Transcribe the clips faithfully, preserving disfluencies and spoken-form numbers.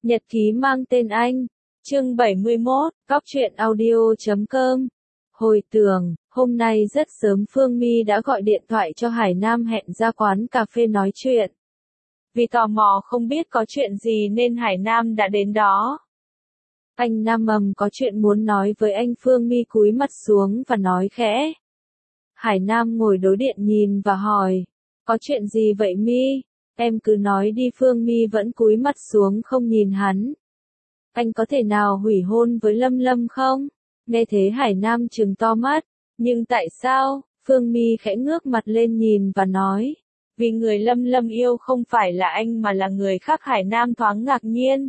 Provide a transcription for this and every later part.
Nhật ký mang tên anh. Chương bảy mươi mốt, góc truyện audio chấm com. Hồi tưởng, hôm nay rất sớm Phương My đã gọi điện thoại cho Hải Nam hẹn ra quán cà phê nói chuyện. Vì tò mò không biết có chuyện gì nên Hải Nam đã đến đó. Anh Nam ầm có chuyện muốn nói với anh. Phương My cúi mặt xuống và nói khẽ. Hải Nam ngồi đối điện nhìn và hỏi. Có chuyện gì vậy My? Em cứ nói đi. Phương My vẫn cúi mặt xuống không nhìn hắn. Anh có thể nào hủy hôn với Lâm Lâm không? Nghe thế Hải Nam trừng to mắt. Nhưng tại sao? Phương My khẽ ngước mặt lên nhìn và nói. Vì người Lâm Lâm yêu không phải là anh mà là người khác. Hải Nam thoáng ngạc nhiên.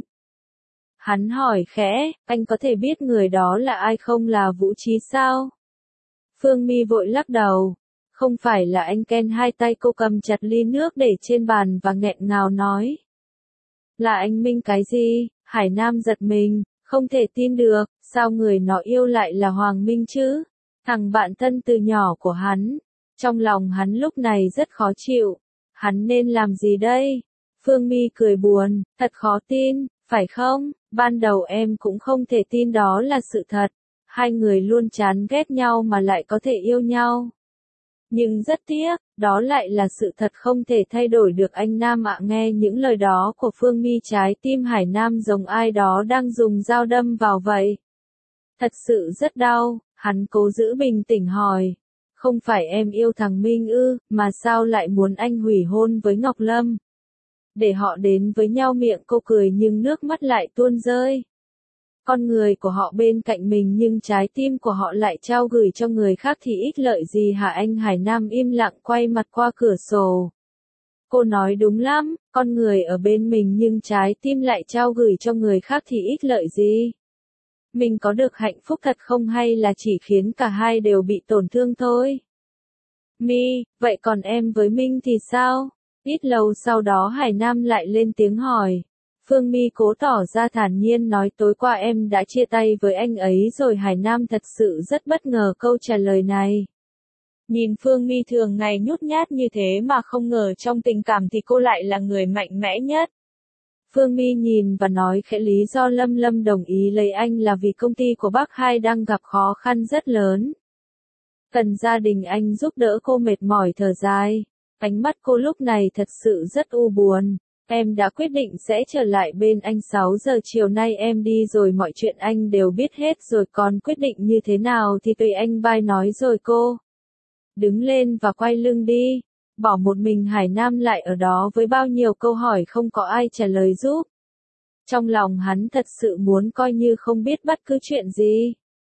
Hắn hỏi khẽ, anh có thể biết người đó là ai không? Là Vũ Trí sao? Phương My vội lắc đầu. Không phải là anh Ken. Hai tay cô cầm chặt ly nước để trên bàn và nghẹn ngào nói. Là anh Minh. Cái gì? Hải Nam giật mình, không thể tin được, sao người nó yêu lại là Hoàng Minh chứ? Thằng bạn thân từ nhỏ của hắn. Trong lòng hắn lúc này rất khó chịu. Hắn nên làm gì đây? Phương My cười buồn, thật khó tin, phải không? Ban đầu em cũng không thể tin đó là sự thật. Hai người luôn chán ghét nhau mà lại có thể yêu nhau. Nhưng rất tiếc, đó lại là sự thật không thể thay đổi được. Anh Nam ạ. Nghe những lời đó của Phương My, trái tim Hải Nam giống ai đó đang dùng dao đâm vào vậy. Thật sự rất đau. Hắn cố giữ bình tĩnh hỏi. Không phải em yêu thằng Minh ư, mà sao lại muốn anh hủy hôn với Ngọc Lâm? Để họ đến với nhau. Miệng cô cười nhưng nước mắt lại tuôn rơi. Con người của họ bên cạnh mình nhưng trái tim của họ lại trao gửi cho người khác thì ích lợi gì hả anh? Hải Nam im lặng quay mặt qua cửa sổ. Cô nói đúng lắm, con người ở bên mình nhưng trái tim lại trao gửi cho người khác thì ích lợi gì? Mình có được hạnh phúc thật không hay là chỉ khiến cả hai đều bị tổn thương thôi? My, vậy còn em với Minh thì sao? Ít lâu sau đó Hải Nam lại lên tiếng hỏi. Phương My cố tỏ ra thản nhiên nói tối qua em đã chia tay với anh ấy rồi. Hải Nam thật sự rất bất ngờ câu trả lời này. Nhìn Phương My thường ngày nhút nhát như thế mà không ngờ trong tình cảm thì cô lại là người mạnh mẽ nhất. Phương My nhìn và nói khẽ lý do Lâm Lâm đồng ý lấy anh là vì công ty của bác hai đang gặp khó khăn rất lớn. Cần gia đình anh giúp đỡ. Cô mệt mỏi thở dài. Ánh mắt cô lúc này thật sự rất u buồn. Em đã quyết định sẽ trở lại bên anh. Sáu giờ chiều nay em đi rồi, mọi chuyện anh đều biết hết rồi. Còn quyết định như thế nào thì tùy anh. Bye nói rồi cô đứng lên và quay lưng đi. Bỏ một mình Hải Nam lại ở đó với bao nhiêu câu hỏi không có ai trả lời giúp. Trong lòng hắn thật sự muốn coi như không biết bất cứ chuyện gì.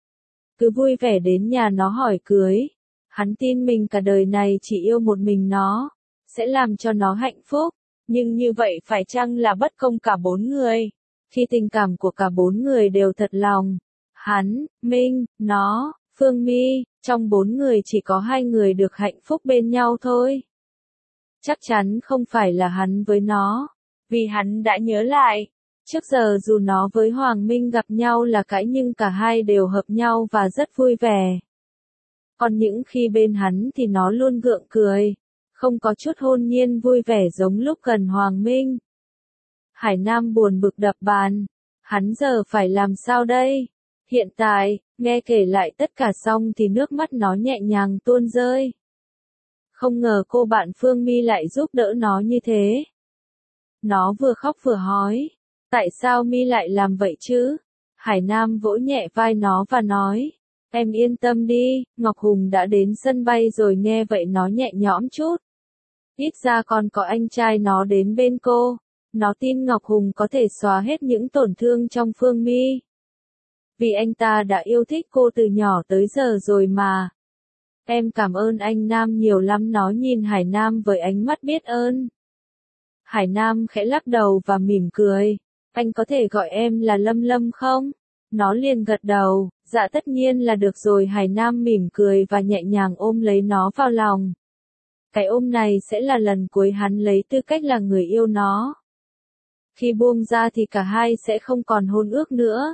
Cứ vui vẻ đến nhà nó hỏi cưới. Hắn tin mình cả đời này chỉ yêu một mình nó, sẽ làm cho nó hạnh phúc. Nhưng như vậy phải chăng là bất công cả bốn người? Khi tình cảm của cả bốn người đều thật lòng. Hắn, Minh, nó, Phương My, trong bốn người chỉ có hai người được hạnh phúc bên nhau thôi. Chắc chắn không phải là hắn với nó. Vì hắn đã nhớ lại. Trước giờ dù nó với Hoàng Minh gặp nhau là cãi nhưng cả hai đều hợp nhau và rất vui vẻ. Còn những khi bên hắn thì nó luôn gượng cười. Không có chút hồn nhiên vui vẻ giống lúc gần Hoàng Minh. Hải Nam buồn bực đập bàn. Hắn giờ phải làm sao đây? Hiện tại, nghe kể lại tất cả xong thì nước mắt nó nhẹ nhàng tuôn rơi. Không ngờ cô bạn Phương My lại giúp đỡ nó như thế. Nó vừa khóc vừa hỏi. Tại sao My lại làm vậy chứ? Hải Nam vỗ nhẹ vai nó và nói. Em yên tâm đi, Ngọc Hùng đã đến sân bay rồi. Nghe vậy nó nhẹ nhõm chút. Ít ra còn có anh trai nó đến bên cô. Nó tin Ngọc Hùng có thể xóa hết những tổn thương trong Phương My. Vì anh ta đã yêu thích cô từ nhỏ tới giờ rồi mà. Em cảm ơn anh Nam nhiều lắm. Nó nhìn Hải Nam với ánh mắt biết ơn. Hải Nam khẽ lắc đầu và mỉm cười. Anh có thể gọi em là Lâm Lâm không? Nó liền gật đầu. Dạ tất nhiên là được rồi. Hải Nam mỉm cười và nhẹ nhàng ôm lấy nó vào lòng. Cái ôm này sẽ là lần cuối hắn lấy tư cách là người yêu nó. Khi buông ra thì cả hai sẽ không còn hôn ước nữa.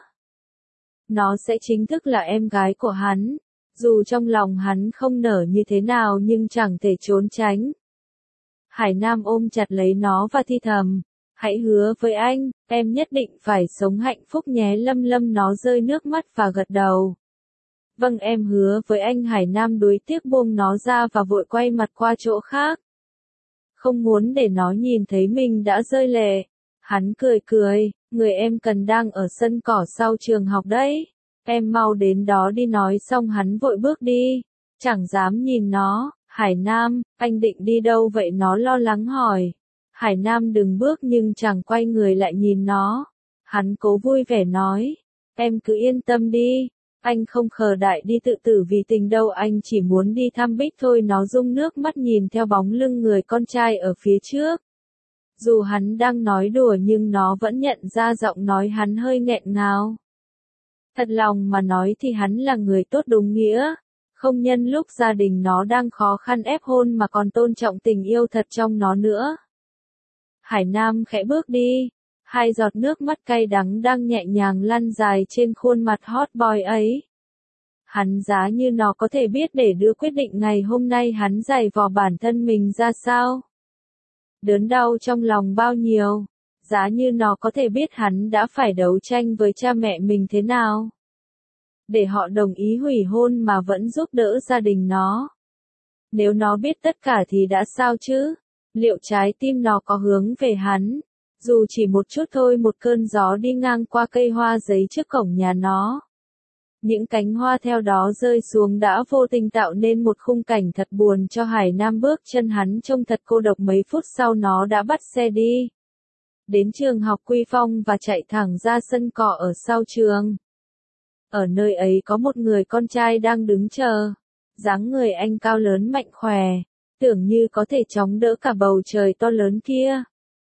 Nó sẽ chính thức là em gái của hắn. Dù trong lòng hắn không nở như thế nào nhưng chẳng thể trốn tránh. Hải Nam ôm chặt lấy nó và thi thầm. Hãy hứa với anh, em nhất định phải sống hạnh phúc nhé. Lâm Lâm nó rơi nước mắt và gật đầu. Vâng em hứa với anh. Hải Nam đuối tiếc buông nó ra và vội quay mặt qua chỗ khác. Không muốn để nó nhìn thấy mình đã rơi lệ. Hắn cười cười, người em cần đang ở sân cỏ sau trường học đấy. Em mau đến đó đi. Nói xong hắn vội bước đi. Chẳng dám nhìn nó. Hải Nam, anh định đi đâu vậy? Nó lo lắng hỏi. Hải Nam đừng bước nhưng chẳng quay người lại nhìn nó. Hắn cố vui vẻ nói. Em cứ yên tâm đi. Anh không khờ đại đi tự tử vì tình đâu. Anh chỉ muốn đi thăm Bích thôi. Nó rưng nước mắt nhìn theo bóng lưng người con trai ở phía trước. Dù hắn đang nói đùa nhưng nó vẫn nhận ra giọng nói hắn hơi nghẹn ngào. Thật lòng mà nói thì hắn là người tốt đúng nghĩa. Không nhân lúc gia đình nó đang khó khăn ép hôn mà còn tôn trọng tình yêu thật trong nó nữa. Hải Nam khẽ bước đi. Hai giọt nước mắt cay đắng đang nhẹ nhàng lăn dài trên khuôn mặt hot boy ấy. Hắn giá như nó có thể biết để đưa quyết định ngày hôm nay hắn giày vò bản thân mình ra sao. Đớn đau trong lòng bao nhiêu. Giá như nó có thể biết hắn đã phải đấu tranh với cha mẹ mình thế nào. Để họ đồng ý hủy hôn mà vẫn giúp đỡ gia đình nó. Nếu nó biết tất cả thì đã sao chứ? Liệu trái tim nó có hướng về hắn? Dù chỉ một chút thôi, một cơn gió đi ngang qua cây hoa giấy trước cổng nhà nó. Những cánh hoa theo đó rơi xuống đã vô tình tạo nên một khung cảnh thật buồn cho Hải Nam. Bước chân hắn trông thật cô độc. Mấy phút sau nó đã bắt xe đi đến trường học Quy Phong và chạy thẳng ra sân cỏ ở sau trường. Ở nơi ấy có một người con trai đang đứng chờ. Dáng người anh cao lớn mạnh khỏe, tưởng như có thể chống đỡ cả bầu trời to lớn kia.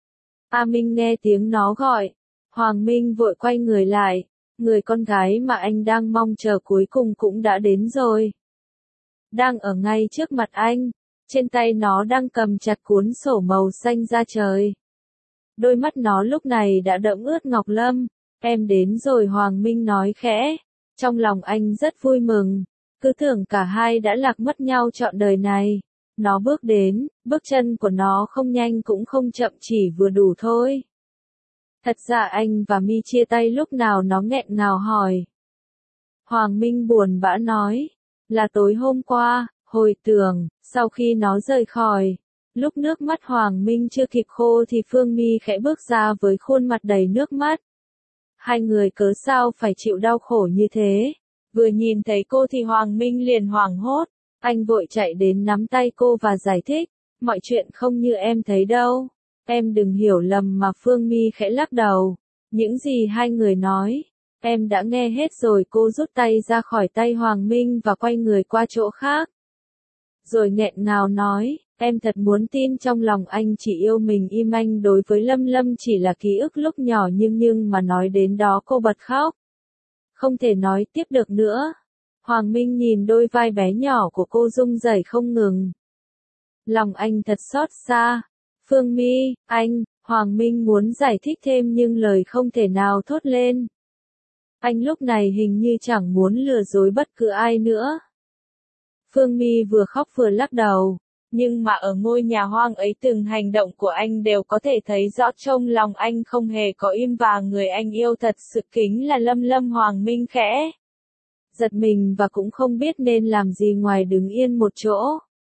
A Minh nghe tiếng nó gọi. Hoàng Minh vội quay người lại. Người con gái mà anh đang mong chờ cuối cùng cũng đã đến rồi. Đang ở ngay trước mặt anh. Trên tay nó đang cầm chặt cuốn sổ màu xanh da trời. Đôi mắt nó lúc này đã đẫm ướt ngọc lâm. Em đến rồi, Hoàng Minh nói khẽ. Trong lòng anh rất vui mừng. Cứ tưởng cả hai đã lạc mất nhau trọn đời này. Nó bước đến, bước chân của nó không nhanh cũng không chậm, chỉ vừa đủ thôi. Thật ra anh và Mi chia tay lúc nào? Nó nghẹn ngào hỏi. Hoàng Minh buồn bã nói. Là tối hôm qua, hồi tưởng, sau khi nó rời khỏi. Lúc nước mắt Hoàng Minh chưa kịp khô thì Phương Mi khẽ bước ra với khuôn mặt đầy nước mắt. Hai người cớ sao phải chịu đau khổ như thế? Vừa nhìn thấy cô thì Hoàng Minh liền hoảng hốt. Anh vội chạy đến nắm tay cô và giải thích. Mọi chuyện không như em thấy đâu. Em đừng hiểu lầm mà. Phương Mi khẽ lắc đầu. Những gì hai người nói, em đã nghe hết rồi. Cô rút tay ra khỏi tay Hoàng Minh và quay người qua chỗ khác. Rồi nghẹn ngào nói, em thật muốn tin trong lòng anh chỉ yêu mình. Im Anh đối với Lâm Lâm chỉ là ký ức lúc nhỏ, nhưng nhưng mà nói đến đó cô bật khóc. Không thể nói tiếp được nữa. Hoàng Minh nhìn đôi vai bé nhỏ của cô rung rẩy không ngừng. Lòng anh thật xót xa. Phương Mi, anh, Hoàng Minh muốn giải thích thêm nhưng lời không thể nào thốt lên. Anh lúc này hình như chẳng muốn lừa dối bất cứ ai nữa. Phương Mi vừa khóc vừa lắc đầu. Nhưng mà ở ngôi nhà hoang ấy từng hành động của anh đều có thể thấy rõ trong lòng anh không hề có im, và người anh yêu thật sự kính là Lâm Lâm. Hoàng Minh khẽ giật mình và cũng không biết nên làm gì ngoài đứng yên một chỗ.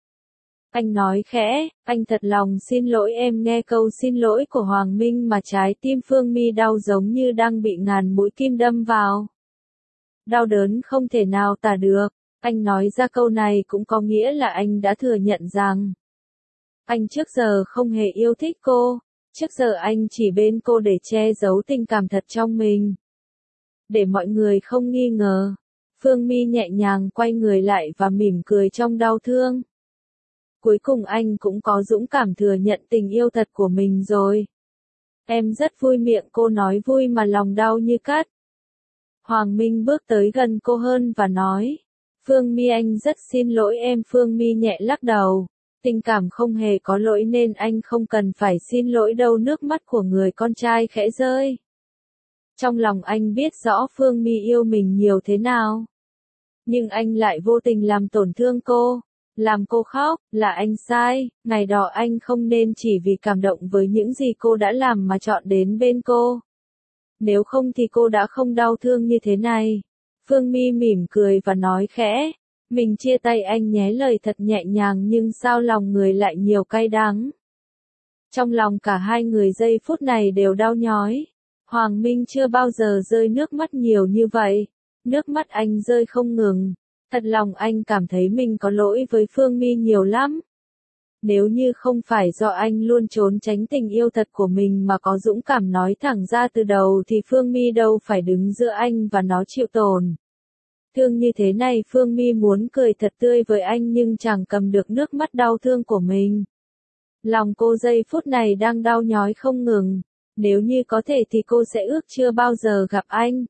Anh nói khẽ, anh thật lòng xin lỗi. Em nghe câu xin lỗi của Hoàng Minh mà trái tim Phương Mi đau giống như đang bị ngàn mũi kim đâm vào. Đau đớn không thể nào tả được. Anh nói ra câu này cũng có nghĩa là anh đã thừa nhận rằng anh trước giờ không hề yêu thích cô. Trước giờ anh chỉ bên cô để che giấu tình cảm thật trong mình. Để mọi người không nghi ngờ. Phương Mi nhẹ nhàng quay người lại và mỉm cười trong đau thương. Cuối cùng anh cũng có dũng cảm thừa nhận tình yêu thật của mình rồi. Em rất vui. Miệng cô nói vui mà lòng đau như cắt. Hoàng Minh bước tới gần cô hơn và nói. Phương Mi, anh rất xin lỗi em. Phương Mi nhẹ lắc đầu. Tình cảm không hề có lỗi nên anh không cần phải xin lỗi đâu. Nước mắt của người con trai khẽ rơi. Trong lòng anh biết rõ Phương Mi yêu mình nhiều thế nào. Nhưng anh lại vô tình làm tổn thương cô. Làm cô khóc, là anh sai, ngày đó anh không nên chỉ vì cảm động với những gì cô đã làm mà chọn đến bên cô. Nếu không thì cô đã không đau thương như thế này. Phương My mỉm cười và nói khẽ, mình chia tay anh nhé, lời thật nhẹ nhàng nhưng sao lòng người lại nhiều cay đắng. Trong lòng cả hai người giây phút này đều đau nhói. Hoàng Minh chưa bao giờ rơi nước mắt nhiều như vậy. Nước mắt anh rơi không ngừng. Thật lòng anh cảm thấy mình có lỗi với Phương My nhiều lắm. Nếu như không phải do anh luôn trốn tránh tình yêu thật của mình mà có dũng cảm nói thẳng ra từ đầu thì Phương My đâu phải đứng giữa anh và nó chịu tổn thương như thế này. Phương My muốn cười thật tươi với anh nhưng chẳng cầm được nước mắt đau thương của mình. Lòng cô giây phút này đang đau nhói không ngừng. Nếu như có thể thì cô sẽ ước chưa bao giờ gặp anh.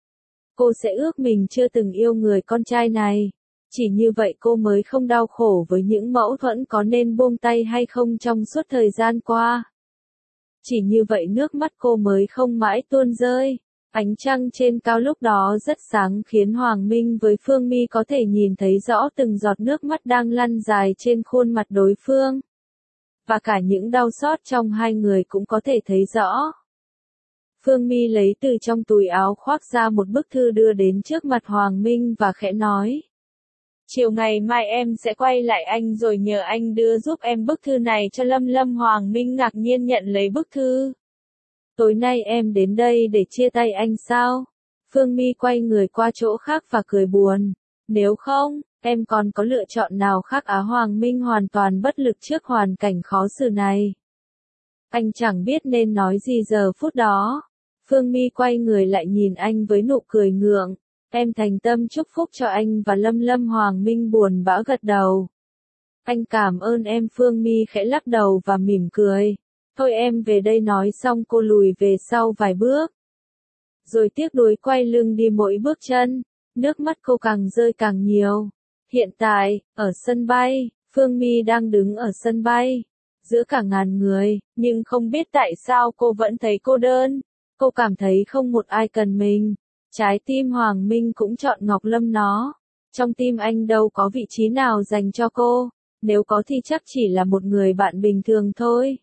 Cô sẽ ước mình chưa từng yêu người con trai này. Chỉ như vậy cô mới không đau khổ với những mâu thuẫn có nên buông tay hay không trong suốt thời gian qua. Chỉ như vậy nước mắt cô mới không mãi tuôn rơi. Ánh trăng trên cao lúc đó rất sáng khiến Hoàng Minh với Phương My có thể nhìn thấy rõ từng giọt nước mắt đang lăn dài trên khuôn mặt đối phương. Và cả những đau xót trong hai người cũng có thể thấy rõ. Phương My lấy từ trong túi áo khoác ra một bức thư đưa đến trước mặt Hoàng Minh và khẽ nói. Chiều ngày mai em sẽ quay lại anh rồi nhờ anh đưa giúp em bức thư này cho Lâm Lâm. Hoàng Minh ngạc nhiên nhận lấy bức thư. Tối nay em đến đây để chia tay anh sao? Phương My quay người qua chỗ khác và cười buồn. Nếu không, em còn có lựa chọn nào khác á? Hoàng Minh hoàn toàn bất lực trước hoàn cảnh khó xử này. Anh chẳng biết nên nói gì giờ phút đó. Phương My quay người lại nhìn anh với nụ cười ngượng. Em thành tâm chúc phúc cho anh và Lâm Lâm. Hoàng Minh buồn bã gật đầu. Anh cảm ơn em. Phương My khẽ lắc đầu và mỉm cười. Thôi em về đây. Nói xong cô lùi về sau vài bước. Rồi tiếc nuối quay lưng đi mỗi bước chân. Nước mắt cô càng rơi càng nhiều. Hiện tại, ở sân bay, Phương My đang đứng ở sân bay. Giữa cả ngàn người, nhưng không biết tại sao cô vẫn thấy cô đơn. Cô cảm thấy không một ai cần mình. Trái tim Hoàng Minh cũng chọn Ngọc Lâm nó. Trong tim anh đâu có vị trí nào dành cho cô. Nếu có thì chắc chỉ là một người bạn bình thường thôi.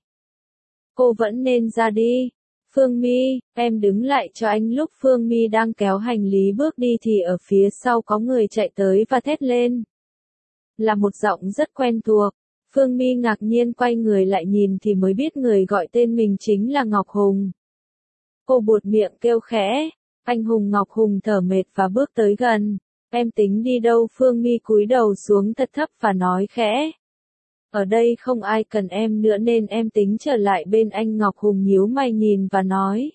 Cô vẫn nên ra đi. Phương My, em đứng lại cho anh. Lúc Phương My đang kéo hành lý bước đi thì ở phía sau có người chạy tới và thét lên. Là một giọng rất quen thuộc. Phương My ngạc nhiên quay người lại nhìn thì mới biết người gọi tên mình chính là Ngọc Hùng. Cô buột miệng kêu khẽ. Anh Hùng. Ngọc Hùng thở mệt và bước tới gần. Em tính đi đâu? Phương My cúi đầu xuống thật thấp và nói khẽ. Ở đây không ai cần em nữa nên em tính trở lại bên anh. Ngọc Hùng nhíu mày nhìn và nói.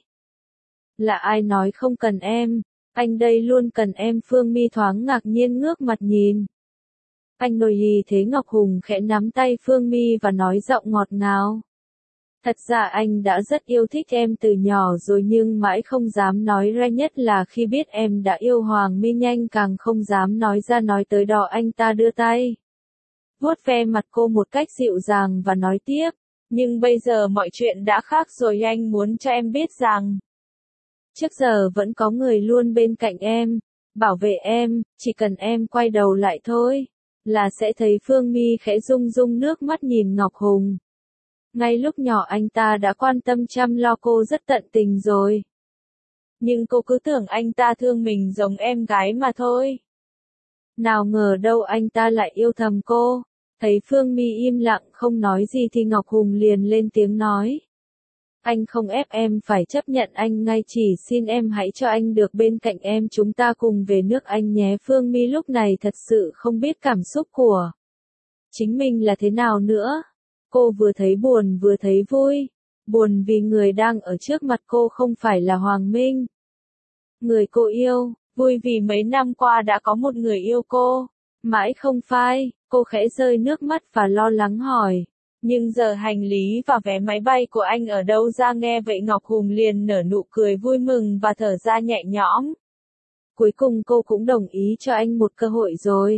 Là ai nói không cần em? Anh đây luôn cần em. Phương My thoáng ngạc nhiên ngước mặt nhìn. Anh nói gì thế? Ngọc Hùng khẽ nắm tay Phương My và nói giọng ngọt ngào. Thật ra anh đã rất yêu thích em từ nhỏ rồi nhưng mãi không dám nói ra, nhất là khi biết em đã yêu Hoàng Minh anh càng không dám nói ra. Nói tới đó anh ta đưa tay vuốt ve mặt cô một cách dịu dàng và nói tiếp. Nhưng bây giờ mọi chuyện đã khác rồi. Anh muốn cho em biết rằng trước giờ vẫn có người luôn bên cạnh em, bảo vệ em, chỉ cần em quay đầu lại thôi, là sẽ thấy. Phương My khẽ rung rung nước mắt nhìn Ngọc Hùng. Ngay lúc nhỏ anh ta đã quan tâm chăm lo cô rất tận tình rồi. Nhưng cô cứ tưởng anh ta thương mình giống em gái mà thôi. Nào ngờ đâu anh ta lại yêu thầm cô. Thấy Phương My im lặng không nói gì thì Ngọc Hùng liền lên tiếng nói. Anh không ép em phải chấp nhận anh ngay, chỉ xin em hãy cho anh được bên cạnh em. Chúng ta cùng về nước anh nhé. Phương My lúc này thật sự không biết cảm xúc của chính mình là thế nào nữa. Cô vừa thấy buồn vừa thấy vui. Buồn vì người đang ở trước mặt cô không phải là Hoàng Minh, người cô yêu. Vui vì mấy năm qua đã có một người yêu cô. Mãi không phai. Cô khẽ rơi nước mắt và lo lắng hỏi. Nhưng giờ hành lý và vé máy bay của anh ở đâu ra? Nghe vậy Ngọc Hùng liền nở nụ cười vui mừng và thở ra nhẹ nhõm. Cuối cùng cô cũng đồng ý cho anh một cơ hội rồi.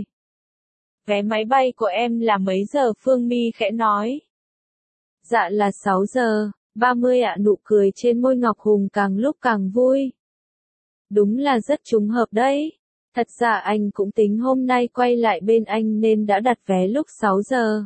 Vé máy bay của em là mấy giờ? Phương My khẽ nói. Dạ là sáu giờ ba mươi ạ. Nụ cười trên môi Ngọc Hùng càng lúc càng vui. Đúng là rất trùng hợp đấy. Thật ra anh cũng tính hôm nay quay lại bên anh nên đã đặt vé lúc sáu giờ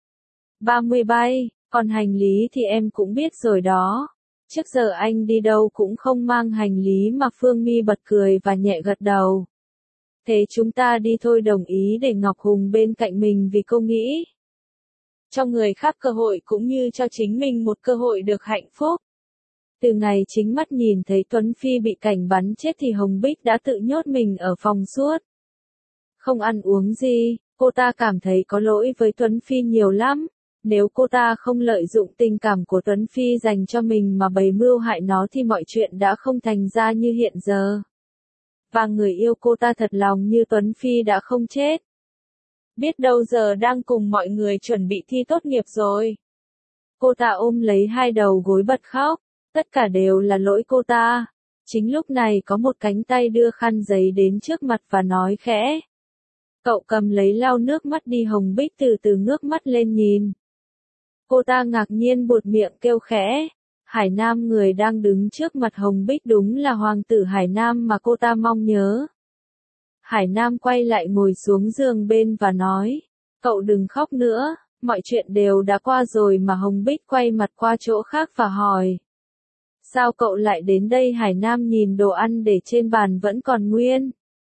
ba mươi bay, còn hành lý thì em cũng biết rồi đó. Trước giờ anh đi đâu cũng không mang hành lý mà Phương My bật cười và nhẹ gật đầu. Thế chúng ta đi thôi, đồng ý để Ngọc Hùng bên cạnh mình vì cô nghĩ cho người khác cơ hội cũng như cho chính mình một cơ hội được hạnh phúc. Từ ngày chính mắt nhìn thấy Tuấn Phi bị cảnh bắn chết thì Hồng Bích đã tự nhốt mình ở phòng suốt. Không ăn uống gì, cô ta cảm thấy có lỗi với Tuấn Phi nhiều lắm. Nếu cô ta không lợi dụng tình cảm của Tuấn Phi dành cho mình mà bày mưu hại nó thì mọi chuyện đã không thành ra như hiện giờ. Và người yêu cô ta thật lòng như Tuấn Phi đã không chết. Biết đâu giờ đang cùng mọi người chuẩn bị thi tốt nghiệp rồi. Cô ta ôm lấy hai đầu gối bật khóc. Tất cả đều là lỗi cô ta. Chính lúc này có một cánh tay đưa khăn giấy đến trước mặt và nói khẽ. Cậu cầm lấy lau nước mắt đi. Hồng Bích từ từ ngước mắt lên nhìn. Cô ta ngạc nhiên buột miệng kêu khẽ. Hải Nam, người đang đứng trước mặt Hồng Bích đúng là hoàng tử Hải Nam mà cô ta mong nhớ. Hải Nam quay lại ngồi xuống giường bên và nói. Cậu đừng khóc nữa, mọi chuyện đều đã qua rồi. Mà Hồng Bích quay mặt qua chỗ khác và hỏi. Sao cậu lại đến đây? Hải Nam nhìn đồ ăn để trên bàn vẫn còn nguyên.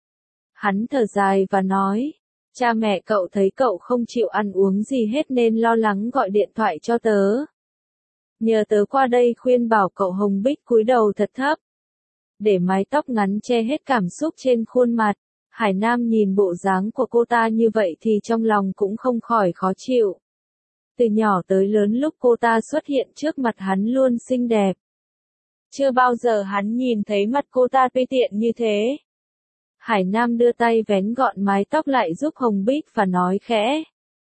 Hắn thở dài và nói. Cha mẹ cậu thấy cậu không chịu ăn uống gì hết nên lo lắng gọi điện thoại cho tớ. Nhờ tớ qua đây khuyên bảo cậu. Hồng Bích cúi đầu thật thấp. Để mái tóc ngắn che hết cảm xúc trên khuôn mặt. Hải Nam nhìn bộ dáng của cô ta như vậy thì trong lòng cũng không khỏi khó chịu. Từ nhỏ tới lớn lúc cô ta xuất hiện trước mặt hắn luôn xinh đẹp. Chưa bao giờ hắn nhìn thấy mặt cô ta tùy tiện như thế. Hải Nam đưa tay vén gọn mái tóc lại giúp Hồng Bích và nói khẽ.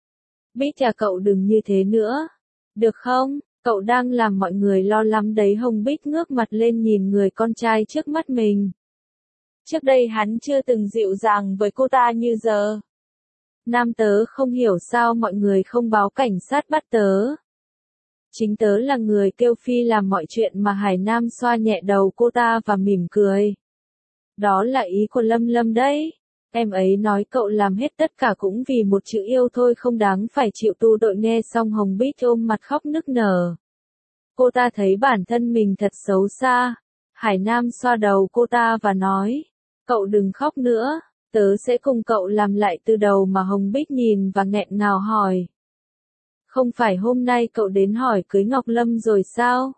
Bích à, cậu đừng như thế nữa. Được không? Cậu đang làm mọi người lo lắm đấy. Hồng Bích ngước mặt lên nhìn người con trai trước mắt mình. Trước đây hắn chưa từng dịu dàng với cô ta như giờ. Nam, tớ không hiểu sao mọi người không báo cảnh sát bắt tớ. Chính tớ là người kêu Phi làm mọi chuyện mà. Hải Nam xoa nhẹ đầu cô ta và mỉm cười. Đó là ý của Lâm Lâm đấy. Em ấy nói cậu làm hết tất cả cũng vì một chữ yêu thôi, không đáng phải chịu tù tội. Nghe xong Hồng Bích ôm mặt khóc nức nở. Cô ta thấy bản thân mình thật xấu xa. Hải Nam xoa đầu cô ta và nói. Cậu đừng khóc nữa, tớ sẽ cùng cậu làm lại từ đầu. Mà Hồng Bích nhìn và nghẹn ngào hỏi. Không phải hôm nay cậu đến hỏi cưới Ngọc Lâm rồi sao?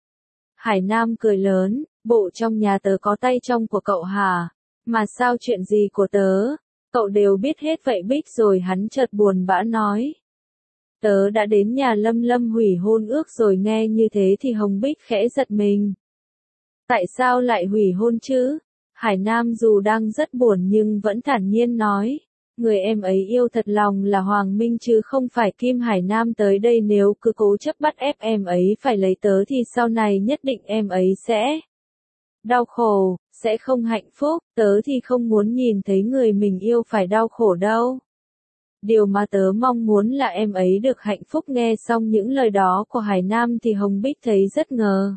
Hải Nam cười lớn. Bộ trong nhà tớ có tay trong của cậu hả? Mà sao chuyện gì của tớ? Cậu đều biết hết vậy Bích rồi. Hắn chợt buồn bã nói. Tớ đã đến nhà Lâm Lâm hủy hôn ước rồi. Nghe như thế thì Hồng Bích khẽ giật mình. Tại sao lại hủy hôn chứ? Hải Nam dù đang rất buồn nhưng vẫn thản nhiên nói. Người em ấy yêu thật lòng là Hoàng Minh chứ không phải Kim. Hải Nam tới đây nếu cứ cố chấp bắt ép em ấy phải lấy tớ thì sau này nhất định em ấy sẽ đau khổ, sẽ không hạnh phúc. Tớ thì không muốn nhìn thấy người mình yêu phải đau khổ đâu. Điều mà tớ mong muốn là em ấy được hạnh phúc. Nghe xong những lời đó của Hải Nam thì Hồng Bích thấy rất ngờ.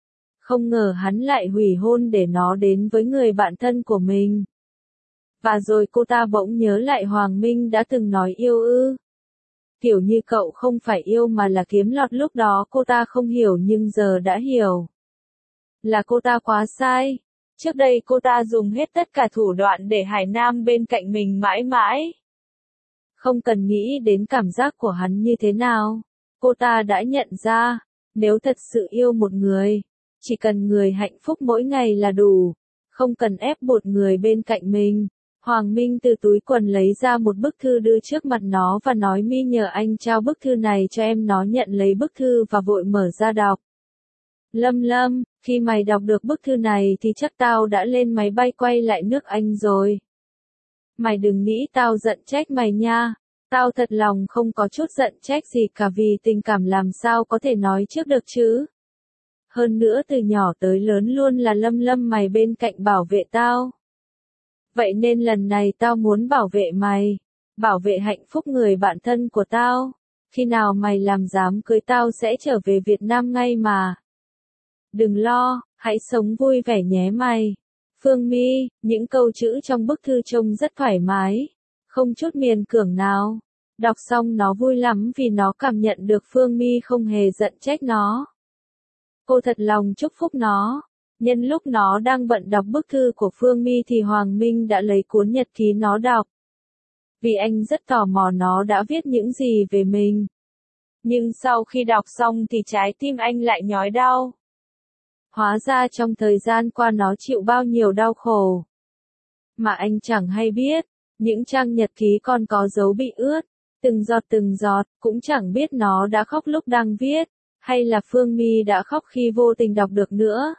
Không ngờ hắn lại hủy hôn để nó đến với người bạn thân của mình. Và rồi cô ta bỗng nhớ lại Hoàng Minh đã từng nói yêu ư. Kiểu như cậu không phải yêu mà là kiếm lọt. Lúc đó cô ta không hiểu nhưng giờ đã hiểu. Là cô ta quá sai. Trước đây cô ta dùng hết tất cả thủ đoạn để Hải Nam bên cạnh mình mãi mãi. Không cần nghĩ đến cảm giác của hắn như thế nào. Cô ta đã nhận ra, nếu thật sự yêu một người, chỉ cần người hạnh phúc mỗi ngày là đủ. Không cần ép buộc người bên cạnh mình. Hoàng Minh từ túi quần lấy ra một bức thư đưa trước mặt nó và nói. Mi nhờ anh trao bức thư này cho em. Nó nhận lấy bức thư và vội mở ra đọc. Lâm Lâm, khi mày đọc được bức thư này thì chắc tao đã lên máy bay quay lại nước Anh rồi. Mày đừng nghĩ tao giận trách mày nha. Tao thật lòng không có chút giận trách gì cả vì tình cảm làm sao có thể nói trước được chứ. Hơn nữa từ nhỏ tới lớn luôn là Lâm Lâm mày bên cạnh bảo vệ tao. Vậy nên lần này tao muốn bảo vệ mày. Bảo vệ hạnh phúc người bạn thân của tao. Khi nào mày làm dám cưới tao sẽ trở về Việt Nam ngay mà. Đừng lo, hãy sống vui vẻ nhé mày. Phương My, những câu chữ trong bức thư trông rất thoải mái, không chút miền cưỡng nào. Đọc xong nó vui lắm vì nó cảm nhận được Phương My không hề giận trách nó. Cô thật lòng chúc phúc nó. Nhân lúc nó đang bận đọc bức thư của Phương My thì Hoàng Minh đã lấy cuốn nhật ký nó đọc. Vì anh rất tò mò nó đã viết những gì về mình. Nhưng sau khi đọc xong thì trái tim anh lại nhói đau. Hóa ra trong thời gian qua nó chịu bao nhiêu đau khổ. Mà anh chẳng hay biết, những trang nhật ký còn có dấu bị ướt, từng giọt từng giọt, cũng chẳng biết nó đã khóc lúc đang viết, hay là Phương My đã khóc khi vô tình đọc được nữa.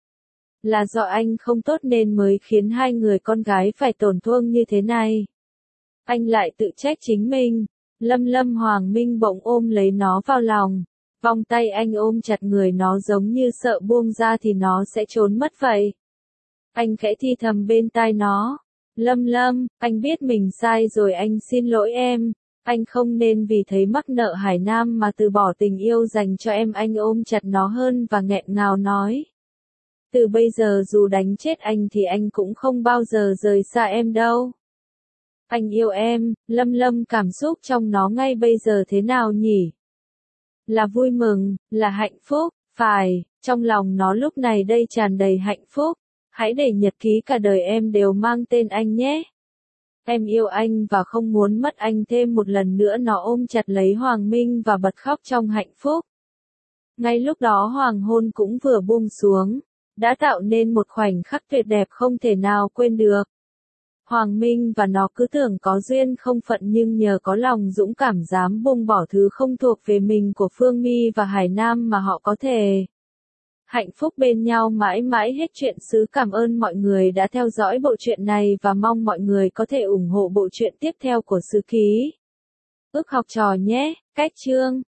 Là do anh không tốt nên mới khiến hai người con gái phải tổn thương như thế này. Anh lại tự trách chính mình. Lâm Lâm Hoàng Minh bỗng ôm lấy nó vào lòng. Vòng tay anh ôm chặt người nó giống như sợ buông ra thì nó sẽ trốn mất vậy. Anh khẽ thì thầm bên tai nó. Lâm Lâm, anh biết mình sai rồi, anh xin lỗi em. Anh không nên vì thấy mắc nợ Hải Nam mà từ bỏ tình yêu dành cho em. Anh ôm chặt nó hơn và nghẹn ngào nói. Từ bây giờ dù đánh chết anh thì anh cũng không bao giờ rời xa em đâu. Anh yêu em. Lâm Lâm cảm xúc trong nó ngay bây giờ thế nào nhỉ? Là vui mừng, là hạnh phúc, phải, trong lòng nó lúc này đây tràn đầy hạnh phúc. Hãy để nhật ký cả đời em đều mang tên anh nhé. Em yêu anh và không muốn mất anh thêm một lần nữa. Nó ôm chặt lấy Hoàng Minh và bật khóc trong hạnh phúc. Ngay lúc đó hoàng hôn cũng vừa buông xuống, đã tạo nên một khoảnh khắc tuyệt đẹp không thể nào quên được. Hoàng Minh và nó cứ tưởng có duyên không phận nhưng nhờ có lòng dũng cảm dám buông bỏ thứ không thuộc về mình của Phương My và Hải Nam mà họ có thể hạnh phúc bên nhau mãi mãi hết chuyện xứ. Cảm ơn mọi người đã theo dõi bộ truyện này và mong mọi người có thể ủng hộ bộ truyện tiếp theo của Sử Ký Ức Học Trò nhé. Cách chương